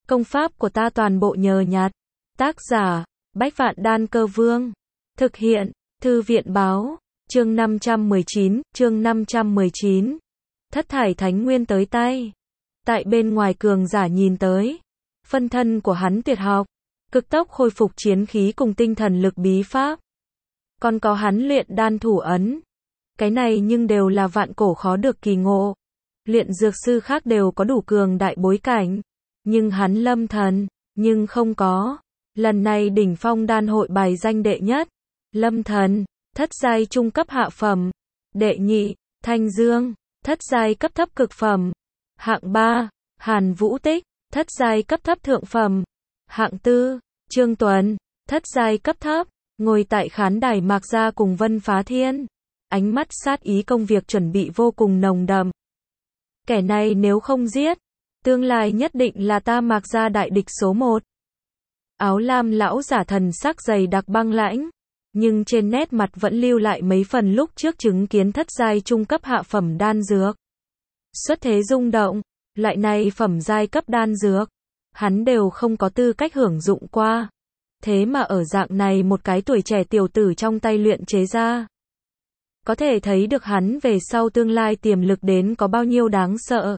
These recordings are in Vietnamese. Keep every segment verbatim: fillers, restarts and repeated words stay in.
Công pháp của ta toàn bộ nhờ nhặt. Tác giả, Bách Vạn Đan Cơ Vương. Thực hiện, Thư viện Báo. Chương năm trăm mười chín, chương năm trăm mười chín. Thất thải thánh nguyên tới tay. Tại bên ngoài cường giả nhìn tới. Phân thân của hắn tuyệt học. Cực tốc khôi phục chiến khí cùng tinh thần lực bí pháp. Còn có hắn luyện đan thủ ấn. Cái này nhưng đều là vạn cổ khó được kỳ ngộ. Luyện dược sư khác đều có đủ cường đại bối cảnh. Nhưng hắn Lâm Thần, nhưng không có. Lần này đỉnh phong đan hội bài danh đệ nhất. Lâm Thần, thất giai trung cấp hạ phẩm. Đệ nhị, Thanh Dương, thất giai cấp thấp cực phẩm. Hạng ba, Hàn Vũ Tích, thất giai cấp thấp thượng phẩm. Hạng tư, Trương Tuấn, thất giai cấp thấp. Ngồi tại khán đài Mạc Gia cùng Vân Phá Thiên. Ánh mắt sát ý công việc chuẩn bị vô cùng nồng đậm. Kẻ này nếu không giết, tương lai nhất định là ta Mạc Gia đại địch số một. Áo lam lão giả thần sắc dày đặc băng lãnh, nhưng trên nét mặt vẫn lưu lại mấy phần lúc trước chứng kiến thất giai trung cấp hạ phẩm đan dược. Xuất thế rung động, loại này phẩm giai cấp đan dược, hắn đều không có tư cách hưởng dụng qua. Thế mà ở dạng này một cái tuổi trẻ tiểu tử trong tay luyện chế ra. Có thể thấy được hắn về sau tương lai tiềm lực đến có bao nhiêu đáng sợ.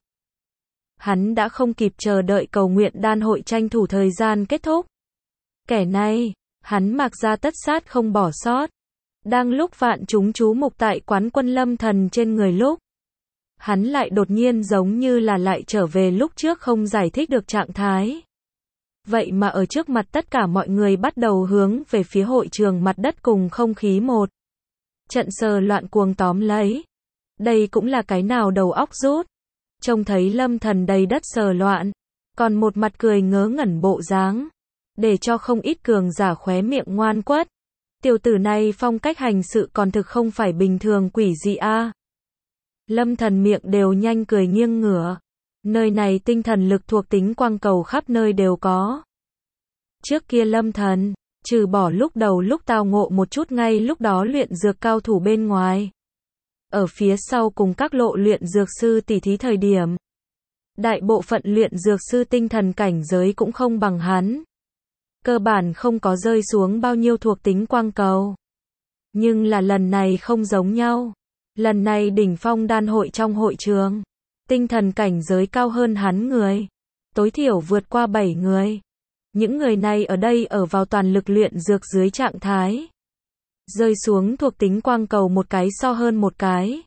Hắn đã không kịp chờ đợi cầu nguyện đan hội tranh thủ thời gian kết thúc. Kẻ này, hắn Mạc Gia tất sát không bỏ sót. Đang lúc vạn chúng chú mục tại quán quân Lâm Thần trên người lúc. Hắn lại đột nhiên giống như là lại trở về lúc trước không giải thích được trạng thái. Vậy mà ở trước mặt tất cả mọi người bắt đầu hướng về phía hội trường mặt đất cùng không khí một. Trận sờ loạn cuồng tóm lấy. Đây cũng là cái nào đầu óc rút. Trông thấy Lâm Thần đầy đất sờ loạn. Còn một mặt cười ngớ ngẩn bộ dáng. Để cho không ít cường giả khóe miệng ngoan quất. Tiểu tử này phong cách hành sự còn thực không phải bình thường quỷ dị a. Lâm Thần miệng đều nhanh cười nghiêng ngửa. Nơi này tinh thần lực thuộc tính quang cầu khắp nơi đều có. Trước kia Lâm Thần, trừ bỏ lúc đầu lúc tao ngộ một chút ngay lúc đó luyện dược cao thủ bên ngoài. Ở phía sau cùng các lộ luyện dược sư tỉ thí thời điểm. Đại bộ phận luyện dược sư tinh thần cảnh giới cũng không bằng hắn. Cơ bản không có rơi xuống bao nhiêu thuộc tính quang cầu. Nhưng là lần này không giống nhau. Lần này đỉnh phong đan hội trong hội trường. Tinh thần cảnh giới cao hơn hắn người. Tối thiểu vượt qua bảy người. Những người này ở đây ở vào toàn lực luyện dược dưới trạng thái. Rơi xuống thuộc tính quang cầu một cái so hơn một cái.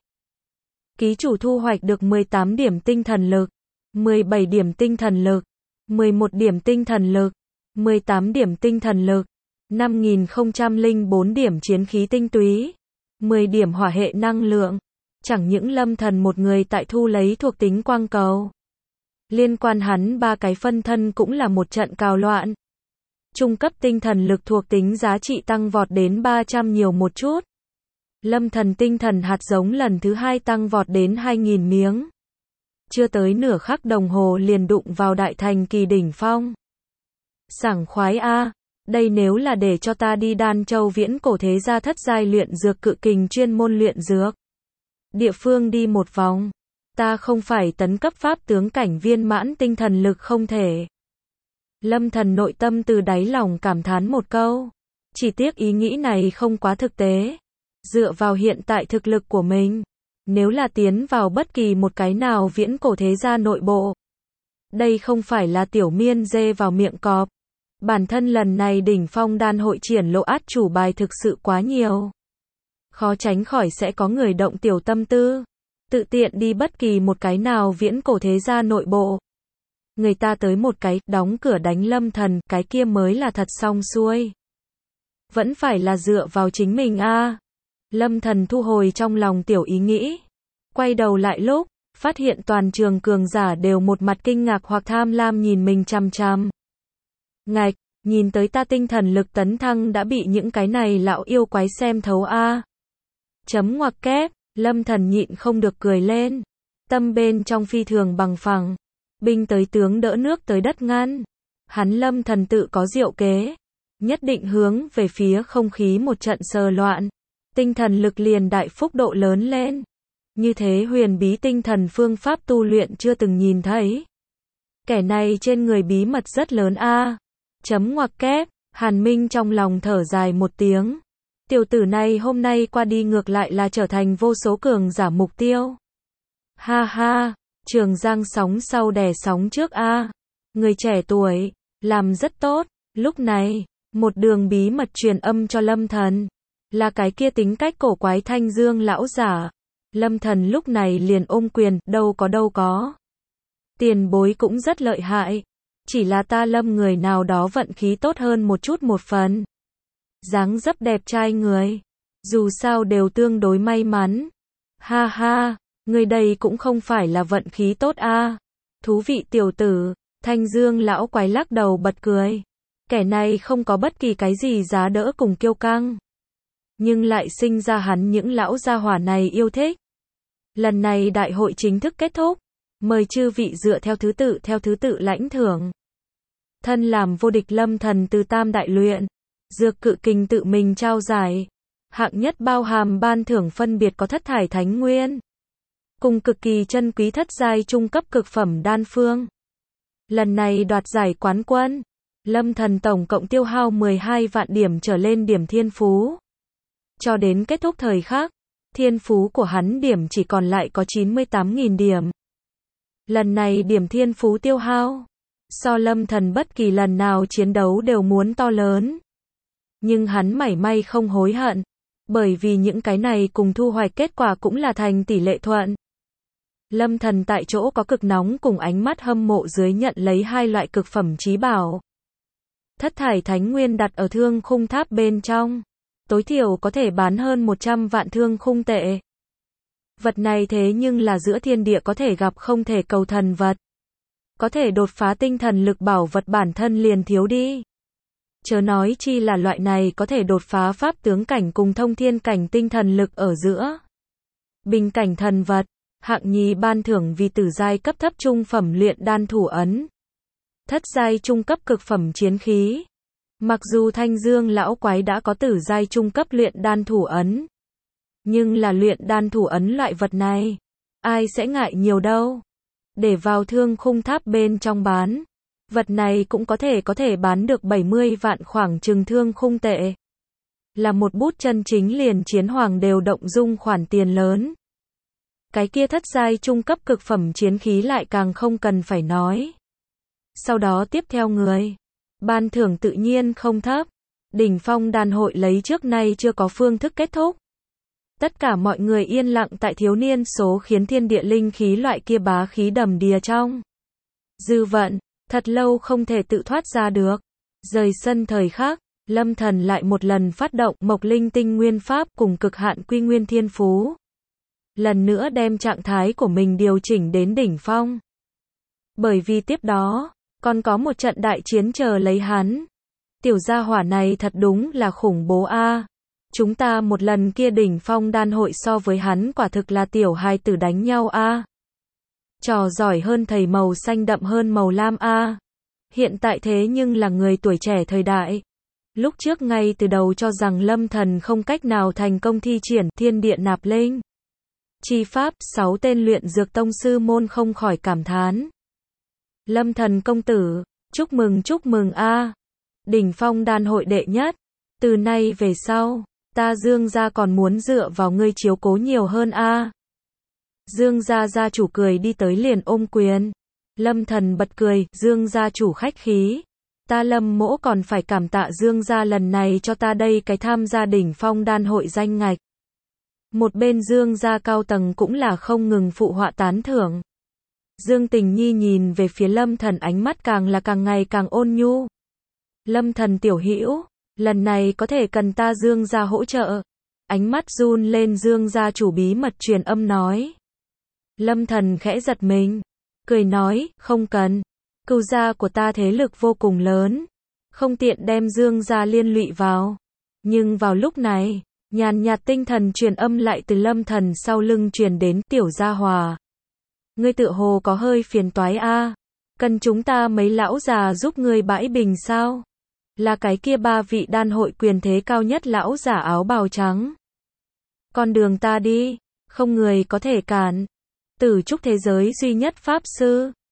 Ký chủ thu hoạch được mười tám điểm tinh thần lực, mười bảy điểm tinh thần lực, mười một điểm tinh thần lực, mười tám điểm tinh thần lực, năm nghìn không trăm lẻ bốn điểm chiến khí tinh túy, mười điểm hỏa hệ năng lượng. Chẳng những Lâm Thần một người tại thu lấy thuộc tính quang cầu. Liên quan hắn ba cái phân thân cũng là một trận cào loạn. Trung cấp tinh thần lực thuộc tính giá trị tăng vọt đến ba trăm nhiều một chút. Lâm Thần tinh thần hạt giống lần thứ hai tăng vọt đến hai nghìn miếng. Chưa tới nửa khắc đồng hồ liền đụng vào đại thành kỳ đỉnh phong. Sảng khoái a, đây nếu là để cho ta đi Đan Châu viễn cổ thế gia thất giai luyện dược cự kình chuyên môn luyện dược. Địa phương đi một vòng. Ta không phải tấn cấp pháp tướng cảnh viên mãn tinh thần lực không thể. Lâm Thần nội tâm từ đáy lòng cảm thán một câu. Chỉ tiếc ý nghĩ này không quá thực tế. Dựa vào hiện tại thực lực của mình. Nếu là tiến vào bất kỳ một cái nào viễn cổ thế gia nội bộ. Đây không phải là tiểu miên dê vào miệng cọp. Bản thân lần này đỉnh phong đan hội triển lộ át chủ bài thực sự quá nhiều. Khó tránh khỏi sẽ có người động tiểu tâm tư. Tự tiện đi bất kỳ một cái nào viễn cổ thế gia nội bộ. Người ta tới một cái, đóng cửa đánh Lâm Thần, cái kia mới là thật xong xuôi. Vẫn phải là dựa vào chính mình a. À. Lâm Thần thu hồi trong lòng tiểu ý nghĩ. Quay đầu lại lúc, phát hiện toàn trường cường giả đều một mặt kinh ngạc hoặc tham lam nhìn mình chằm chằm. Ngạch, nhìn tới ta tinh thần lực tấn thăng đã bị những cái này lão yêu quái xem thấu a. À. Chấm ngoặc kép, Lâm Thần nhịn không được cười lên. Tâm bên trong phi thường bằng phẳng. Binh tới tướng đỡ nước tới đất ngăn. Hắn Lâm Thần tự có diệu kế. Nhất định hướng về phía không khí một trận sờ loạn. Tinh thần lực liền đại phúc độ lớn lên. Như thế huyền bí tinh thần phương pháp tu luyện chưa từng nhìn thấy. Kẻ này trên người bí mật rất lớn a. Chấm ngoặc kép, Hàn Minh trong lòng thở dài một tiếng. Tiểu tử này hôm nay qua đi ngược lại là trở thành vô số cường giả mục tiêu. Ha ha, Trường Giang sóng sau đè sóng trước a. Người trẻ tuổi, làm rất tốt. Lúc này, một đường bí mật truyền âm cho Lâm Thần. Là cái kia tính cách cổ quái Thanh Dương lão giả. Lâm Thần lúc này liền ôm quyền, đâu có đâu có. Tiền bối cũng rất lợi hại. Chỉ là ta Lâm người nào đó vận khí tốt hơn một chút một phần. Dáng dấp đẹp trai người. Dù sao đều tương đối may mắn. Ha ha, người đây cũng không phải là vận khí tốt a. Thú vị tiểu tử, Thanh Dương lão quái lắc đầu bật cười. Kẻ này không có bất kỳ cái gì giá đỡ cùng kiêu căng. Nhưng lại sinh ra hắn những lão gia hỏa này yêu thích. Lần này đại hội chính thức kết thúc. Mời chư vị dựa theo thứ tự theo thứ tự lãnh thưởng. Thân làm vô địch Lâm Thần từ tam đại luyện. Dược cự kình tự mình trao giải. Hạng nhất bao hàm ban thưởng phân biệt có thất thải thánh nguyên. Cùng cực kỳ chân quý thất giai trung cấp cực phẩm đan phương. Lần này đoạt giải quán quân. Lâm Thần tổng cộng tiêu hao mười hai vạn điểm trở lên điểm thiên phú. Cho đến kết thúc thời khắc, thiên phú của hắn điểm chỉ còn lại có chín mươi tám nghìn điểm. Lần này điểm thiên phú tiêu hao, so Lâm Thần bất kỳ lần nào chiến đấu đều muốn to lớn. Nhưng hắn mảy may không hối hận, bởi vì những cái này cùng thu hoạch kết quả cũng là thành tỷ lệ thuận. Lâm Thần tại chỗ có cực nóng cùng ánh mắt hâm mộ dưới nhận lấy hai loại cực phẩm chí bảo. Thất thải thánh nguyên đặt ở thương khung tháp bên trong. Tối thiểu có thể bán hơn một trăm vạn thương khung tệ. Vật này thế nhưng là giữa thiên địa có thể gặp không thể cầu thần vật. Có thể đột phá tinh thần lực bảo vật bản thân liền thiếu đi. Chớ nói chi là loại này có thể đột phá pháp tướng cảnh cùng thông thiên cảnh tinh thần lực ở giữa. Bình cảnh thần vật, hạng nhì ban thưởng vì tử giai cấp thấp trung phẩm luyện đan thủ ấn. Thất giai trung cấp cực phẩm chiến khí. Mặc dù Thanh Dương lão quái đã có tử giai trung cấp luyện đan thủ ấn, nhưng là luyện đan thủ ấn loại vật này, ai sẽ ngại nhiều đâu. Để vào thương khung tháp bên trong bán, vật này cũng có thể có thể bán được bảy mươi vạn khoảng chừng thương khung tệ. Là một bút chân chính liền chiến hoàng đều động dung khoản tiền lớn. Cái kia thất giai trung cấp cực phẩm chiến khí lại càng không cần phải nói. Sau đó tiếp theo người, ban thưởng tự nhiên không thấp. Đỉnh phong đan hội lấy trước nay chưa có phương thức kết thúc. Tất cả mọi người yên lặng tại thiếu niên số khiến thiên địa linh khí loại kia bá khí đầm đìa trong. Dư vận, thật lâu không thể tự thoát ra được. Rời sân thời khắc, Lâm Thần lại một lần phát động Mộc Linh Tinh Nguyên Pháp cùng cực hạn Quy Nguyên Thiên Phú. Lần nữa đem trạng thái của mình điều chỉnh đến đỉnh phong. Bởi vì tiếp đó, còn có một trận đại chiến chờ lấy hắn. Tiểu gia hỏa này thật đúng là khủng bố a. Chúng ta một lần kia đỉnh phong đan hội so với hắn quả thực là tiểu hài tử đánh nhau a. Trò giỏi hơn thầy màu xanh đậm hơn màu lam a. Hiện tại thế nhưng là người tuổi trẻ thời đại. Lúc trước ngay từ đầu cho rằng Lâm Thần không cách nào thành công thi triển thiên địa nạp linh chi pháp, sáu tên luyện dược tông sư môn không khỏi cảm thán. Lâm Thần công tử, chúc mừng chúc mừng a. Đỉnh phong đan hội đệ nhất. Từ nay về sau, ta Dương gia còn muốn dựa vào ngươi chiếu cố nhiều hơn a. Dương gia gia chủ cười đi tới liền ôm quyền. Lâm Thần bật cười, Dương gia chủ khách khí. Ta Lâm mỗ còn phải cảm tạ Dương gia lần này cho ta đây cái tham gia đỉnh phong đan hội danh ngạch. Một bên Dương gia cao tầng cũng là không ngừng phụ họa tán thưởng. Dương Tình Nhi nhìn về phía Lâm Thần ánh mắt càng là càng ngày càng ôn nhu. Lâm Thần tiểu hữu, lần này có thể cần ta Dương gia hỗ trợ. Ánh mắt run lên Dương gia chủ bí mật truyền âm nói. Lâm Thần khẽ giật mình, cười nói, không cần. Cửu gia của ta thế lực vô cùng lớn, không tiện đem Dương gia liên lụy vào. Nhưng vào lúc này, nhàn nhạt tinh thần truyền âm lại từ Lâm Thần sau lưng truyền đến, tiểu gia hòa. Ngươi tựa hồ có hơi phiền toái a, cần chúng ta mấy lão già giúp ngươi bãi bình sao? Là cái kia ba vị đan hội quyền thế cao nhất lão giả áo bào trắng. Con đường ta đi, không người có thể cản. Tử trúc thế giới duy nhất pháp sư.